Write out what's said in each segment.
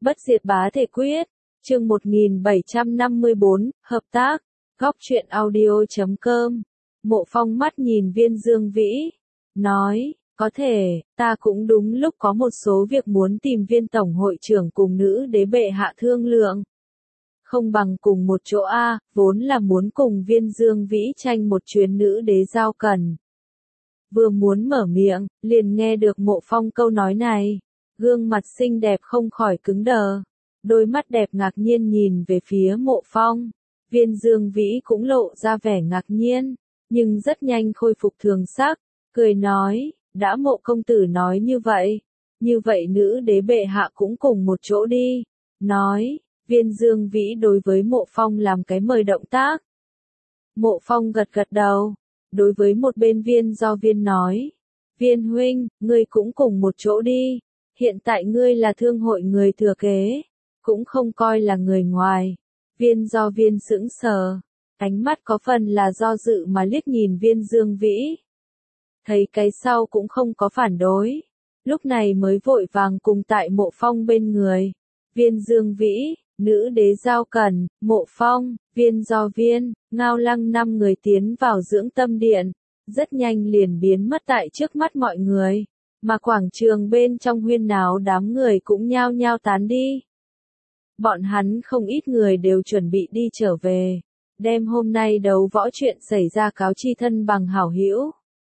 Bất diệt bá thể quyết, chương 1754, hợp tác, góc truyện audio.com. Mộ Phong mắt nhìn Viên Dương Vĩ, nói, có thể, ta cũng đúng lúc có một số việc muốn tìm Viên tổng hội trưởng cùng nữ đế bệ hạ thương lượng. Không bằng cùng một chỗ a, vốn là muốn cùng Viên Dương Vĩ tranh một chuyến nữ đế giao cần. Vừa muốn mở miệng, liền nghe được Mộ Phong câu nói này, gương mặt xinh đẹp không khỏi cứng đờ, đôi mắt đẹp ngạc nhiên nhìn về phía Mộ Phong. Viên Dương Vĩ cũng lộ ra vẻ ngạc nhiên, nhưng rất nhanh khôi phục thường sắc, cười nói, đã Mộ công tử nói như vậy nữ đế bệ hạ cũng cùng một chỗ đi. Nói, Viên Dương Vĩ đối với Mộ Phong làm cái mời động tác. Mộ Phong gật gật đầu, đối với một bên Viên Do Viên nói, Viên huynh, ngươi cũng cùng một chỗ đi, hiện tại ngươi là thương hội người thừa kế, cũng không coi là người ngoài. Viên Do Viên sững sờ, ánh mắt có phần là do dự mà liếc nhìn Viên Dương Vĩ. Thấy cái sau cũng không có phản đối, lúc này mới vội vàng cùng tại Mộ Phong bên người. Viên Dương Vĩ, nữ đế giao cần, Mộ Phong, Viên Do Viên, Ngao Lăng 5 người tiến vào dưỡng tâm điện, rất nhanh liền biến mất tại trước mắt mọi người, mà quảng trường bên trong huyên náo đám người cũng nhao nhao tán đi. Bọn hắn không ít người đều chuẩn bị đi trở về, đem hôm nay đấu võ chuyện xảy ra cáo chi thân bằng hảo hữu.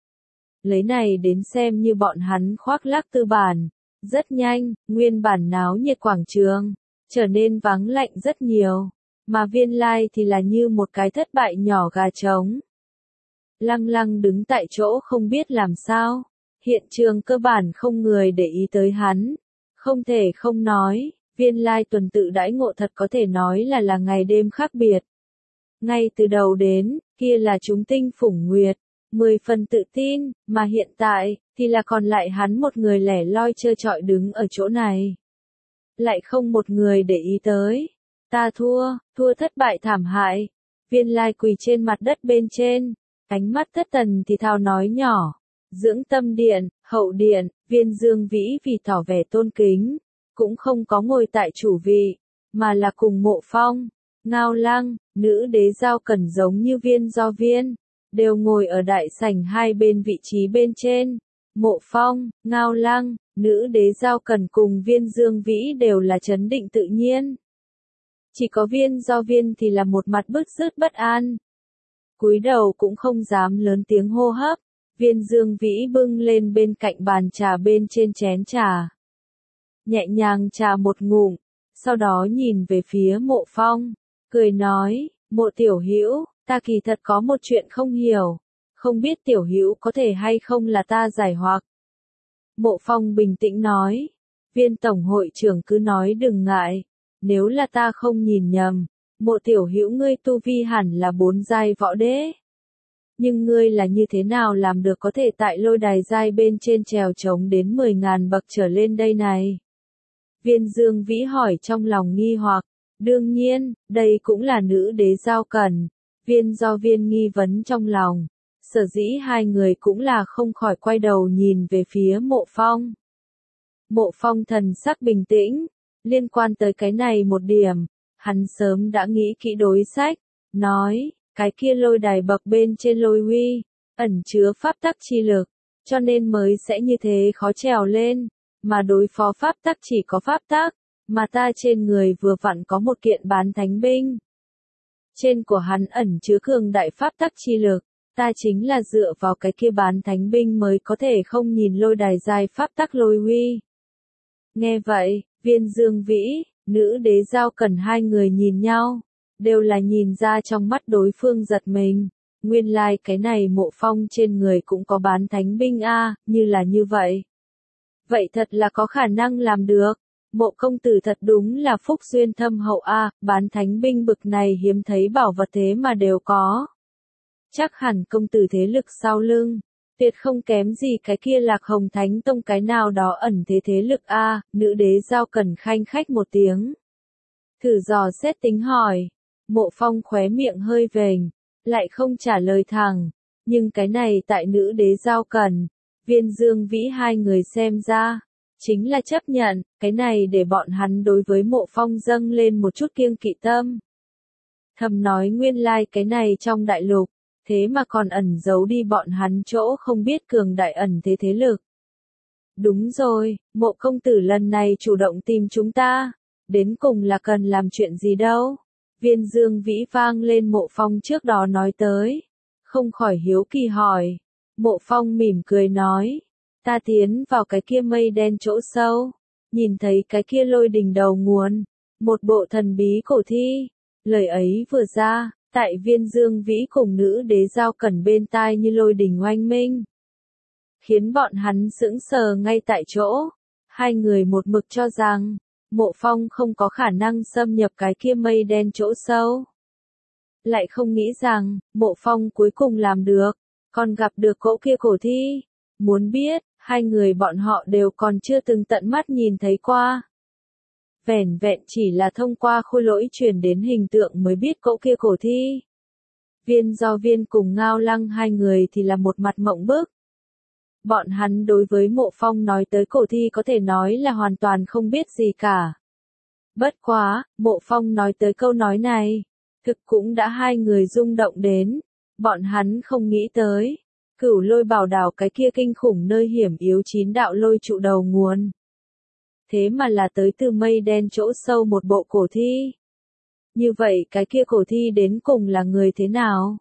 Lấy này đến xem như bọn hắn khoác lác tư bản, rất nhanh, nguyên bản náo nhiệt quảng trường trở nên vắng lạnh rất nhiều, mà Viên Lai thì là như một cái thất bại nhỏ gà trống. Lăng lăng đứng tại chỗ không biết làm sao, hiện trường cơ bản không người để ý tới hắn, không thể không nói, Viên Lai tuần tự đãi ngộ thật có thể nói là ngày đêm khác biệt. Ngay từ đầu đến, kia là chúng tinh phủng nguyệt, 10 phần tự tin, mà hiện tại, thì là còn lại hắn một người lẻ loi trơ trọi đứng ở chỗ này. Lại không một người để ý tới. Ta thua thất bại thảm hại. Viên Lai quỳ trên mặt đất bên trên, ánh mắt thất thần thì thào nói nhỏ. Dưỡng tâm điện, hậu điện, Viên Dương Vĩ vì tỏ vẻ tôn kính, cũng không có ngồi tại chủ vị, mà là cùng Mộ Phong, Ngao Lăng, nữ đế giao cần giống như Viên Do Viên, đều ngồi ở đại sảnh hai bên vị trí bên trên. Mộ Phong, Ngao Lăng, nữ đế giao cần cùng Viên Dương Vĩ đều là trấn định tự nhiên. Chỉ có Viên Do Viên thì là một mặt bứt rứt bất an. Cúi đầu cũng không dám lớn tiếng hô hấp. Viên Dương Vĩ bưng lên bên cạnh bàn trà bên trên chén trà, nhẹ nhàng trà một ngụm, sau đó nhìn về phía Mộ Phong, cười nói, Mộ tiểu hữu, ta kỳ thật có một chuyện không hiểu, không biết tiểu hữu có thể hay không là ta giải hoặc. Mộ Phong bình tĩnh nói, Viên tổng hội trưởng cứ nói đừng ngại, nếu là ta không nhìn nhầm, Mộ tiểu hữu ngươi tu vi hẳn là 4 giai võ đế. Nhưng ngươi là như thế nào làm được có thể tại lôi đài giai bên trên trèo trống đến 10.000 bậc trở lên đây này? Viên Dương Vĩ hỏi trong lòng nghi hoặc, đương nhiên, đây cũng là nữ đế giao cần. Viên Do Viên nghi vấn trong lòng, sở dĩ hai người cũng là không khỏi quay đầu nhìn về phía Mộ Phong. Mộ Phong thần sắc bình tĩnh, liên quan tới cái này một điểm, hắn sớm đã nghĩ kỹ đối sách, nói, cái kia lôi đài bậc bên trên lôi huy, ẩn chứa pháp tắc chi lực, cho nên mới sẽ như thế khó trèo lên, mà đối phó pháp tắc chỉ có pháp tắc, mà ta trên người vừa vặn có một kiện bán thánh binh. Trên của hắn ẩn chứa cường đại pháp tắc chi lực, ta chính là dựa vào cái kia bán thánh binh mới có thể không nhìn lôi đài giai pháp tắc lôi huy. Nghe vậy, Viên Dương Vĩ, nữ đế giao cần hai người nhìn nhau, đều là nhìn ra trong mắt đối phương giật mình. Nguyên lai cái này Mộ Phong trên người cũng có bán thánh binh a, như là như vậy. Vậy thật là có khả năng làm được. Mộ công tử thật đúng là phúc duyên thâm hậu a, bán thánh binh bực này hiếm thấy bảo vật thế mà đều có. Chắc hẳn công tử thế lực sau lưng, tuyệt không kém gì cái kia Lạc Hồng Thánh Tông cái nào đó ẩn thế lực a, nữ đế giao cần khanh khách một tiếng. Thử dò xét tính hỏi, Mộ Phong khóe miệng hơi vểnh, lại không trả lời thẳng, nhưng cái này tại nữ đế giao cần, Viên Dương Vĩ hai người xem ra, chính là chấp nhận, cái này để bọn hắn đối với Mộ Phong dâng lên một chút kiêng kỵ tâm. Thầm nói nguyên lai cái này trong đại lục, thế mà còn ẩn giấu đi bọn hắn chỗ không biết cường đại ẩn thế thế lực. Đúng rồi, Mộ công tử lần này chủ động tìm chúng ta, đến cùng là cần làm chuyện gì đâu. Viên Dương Vĩ vang lên Mộ Phong trước đó nói tới, không khỏi hiếu kỳ hỏi. Mộ Phong mỉm cười nói, ta tiến vào cái kia mây đen chỗ sâu, nhìn thấy cái kia lôi đình đầu nguồn, một bộ thần bí cổ thi. Lời ấy vừa ra, tại Viên Dương Vĩ cùng nữ đế Giao Cẩn bên tai như lôi đình oanh minh, khiến bọn hắn sững sờ ngay tại chỗ. Hai người một mực cho rằng, Mộ Phong không có khả năng xâm nhập cái kia mây đen chỗ sâu. Lại không nghĩ rằng, Mộ Phong cuối cùng làm được, còn gặp được cỗ kia cổ thi. Muốn biết, hai người bọn họ đều còn chưa từng tận mắt nhìn thấy qua. Vẻn vẹn chỉ là thông qua khôi lỗi truyền đến hình tượng mới biết cỗ kia cổ thi. Viên Do Viên cùng Ngao Lăng hai người thì là một mặt mộng bức. Bọn hắn đối với Mộ Phong nói tới cổ thi có thể nói là hoàn toàn không biết gì cả. Bất quá, Mộ Phong nói tới câu nói này, thực cũng đã hai người rung động đến. Bọn hắn không nghĩ tới, Cửu Lôi Bảo Đảo cái kia kinh khủng nơi hiểm yếu 9 đạo lôi trụ đầu nguồn. Thế mà là tới từ mây đen chỗ sâu một bộ cổ thi. Như vậy cái kia cổ thi đến cùng là người thế nào?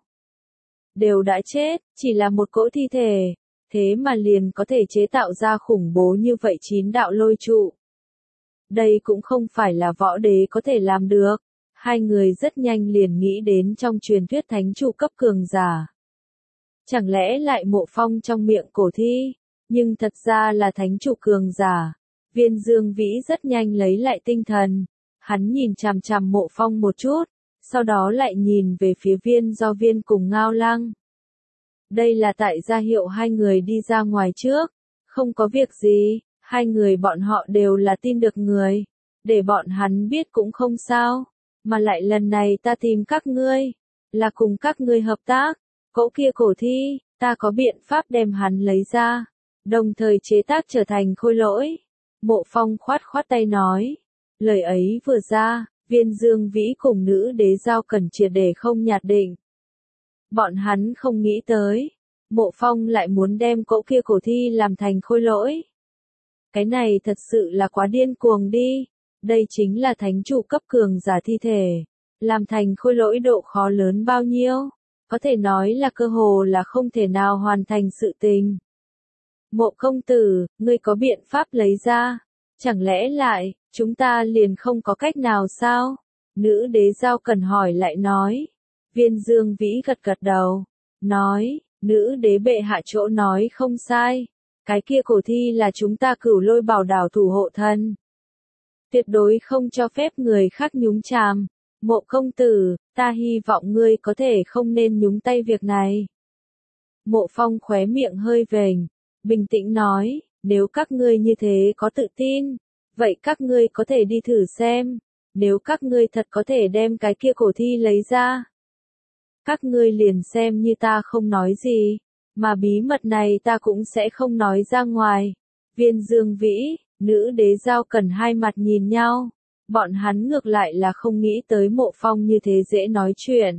Đều đã chết, chỉ là một cỗ thi thể, thế mà liền có thể chế tạo ra khủng bố như vậy 9 đạo lôi trụ. Đây cũng không phải là võ đế có thể làm được. Hai người rất nhanh liền nghĩ đến trong truyền thuyết thánh chủ cấp cường giả. Chẳng lẽ lại Mộ Phong trong miệng cổ thi, nhưng thật ra là thánh chủ cường giả. Viên Dương Vĩ rất nhanh lấy lại tinh thần, hắn nhìn chằm chằm Mộ Phong một chút, sau đó lại nhìn về phía Viên Do Viên cùng Ngao Lăng. Đây là tại ra hiệu hai người đi ra ngoài trước, không có việc gì, hai người bọn họ đều là tin được người, để bọn hắn biết cũng không sao, mà lại lần này ta tìm các ngươi, là cùng các ngươi hợp tác, cỗ kia cổ thi, ta có biện pháp đem hắn lấy ra, đồng thời chế tác trở thành khôi lỗi. Mộ Phong khoát khoát tay nói, lời ấy vừa ra, Viên Dương Vĩ cùng nữ đế Giao Cẩn triệt để không nhạt định. Bọn hắn không nghĩ tới, Mộ Phong lại muốn đem cỗ kia cổ thi làm thành khôi lỗi. Cái này thật sự là quá điên cuồng đi, đây chính là thánh chủ cấp cường giả thi thể, làm thành khôi lỗi độ khó lớn bao nhiêu, có thể nói là cơ hồ là không thể nào hoàn thành sự tình. Mộ công tử, ngươi có biện pháp lấy ra, chẳng lẽ lại, chúng ta liền không có cách nào sao? Nữ đế Giao Cẩn hỏi lại nói. Viên Dương Vĩ gật gật đầu, nói, nữ đế bệ hạ chỗ nói không sai, cái kia cổ thi là chúng ta Cửu Lôi Bảo Đảo thủ hộ thân. Tuyệt đối không cho phép người khác nhúng chàm. Mộ công tử, ta hy vọng ngươi có thể không nên nhúng tay việc này. Mộ Phong khóe miệng hơi vểnh, bình tĩnh nói, nếu các ngươi như thế có tự tin, vậy các ngươi có thể đi thử xem, nếu các ngươi thật có thể đem cái kia cổ thi lấy ra. Các ngươi liền xem như ta không nói gì, mà bí mật này ta cũng sẽ không nói ra ngoài. Viên Dương Vĩ, nữ đế Giao Cẩn hai mặt nhìn nhau, bọn hắn ngược lại là không nghĩ tới Mộ Phong như thế dễ nói chuyện.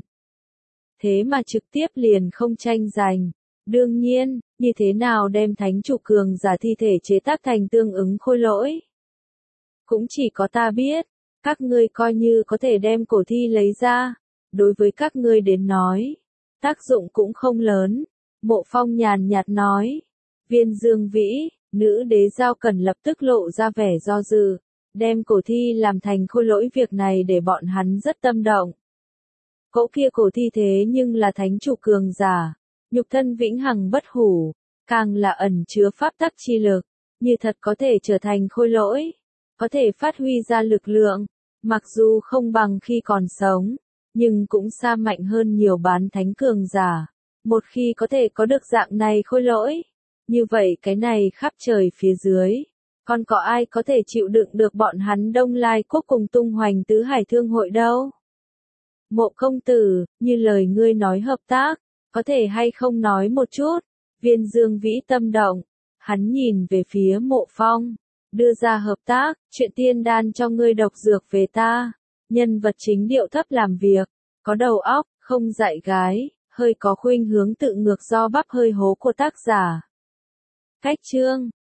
Thế mà trực tiếp liền không tranh giành. Đương nhiên, như thế nào đem thánh chủ cường giả thi thể chế tác thành tương ứng khôi lỗi? Cũng chỉ có ta biết, các ngươi coi như có thể đem cổ thi lấy ra, đối với các ngươi đến nói, tác dụng cũng không lớn. Mộ Phong nhàn nhạt nói. Viên Dương Vĩ, nữ đế Giao Cẩn lập tức lộ ra vẻ do dự, đem cổ thi làm thành khôi lỗi việc này để bọn hắn rất tâm động. Cỗ kia cổ thi thế nhưng là thánh chủ cường giả, nhục thân vĩnh hằng bất hủ, càng là ẩn chứa pháp tắc chi lực, như thật có thể trở thành khôi lỗi, có thể phát huy ra lực lượng, mặc dù không bằng khi còn sống, nhưng cũng xa mạnh hơn nhiều bán thánh cường giả. Một khi có thể có được dạng này khôi lỗi, như vậy cái này khắp trời phía dưới, còn có ai có thể chịu đựng được bọn hắn Đông Lai Quốc cùng tung hoành tứ hải thương hội đâu? Mộ công tử, như lời ngươi nói hợp tác, có thể hay không nói một chút? Viên Dương Vĩ tâm động, hắn nhìn về phía Mộ Phong, đưa ra hợp tác, chuyện tiên đan cho ngươi độc dược về ta. Nhân vật chính điệu thấp làm việc, có đầu óc, không dạy gái, hơi có khuynh hướng tự ngược do bắp hơi hố của tác giả. Cách chương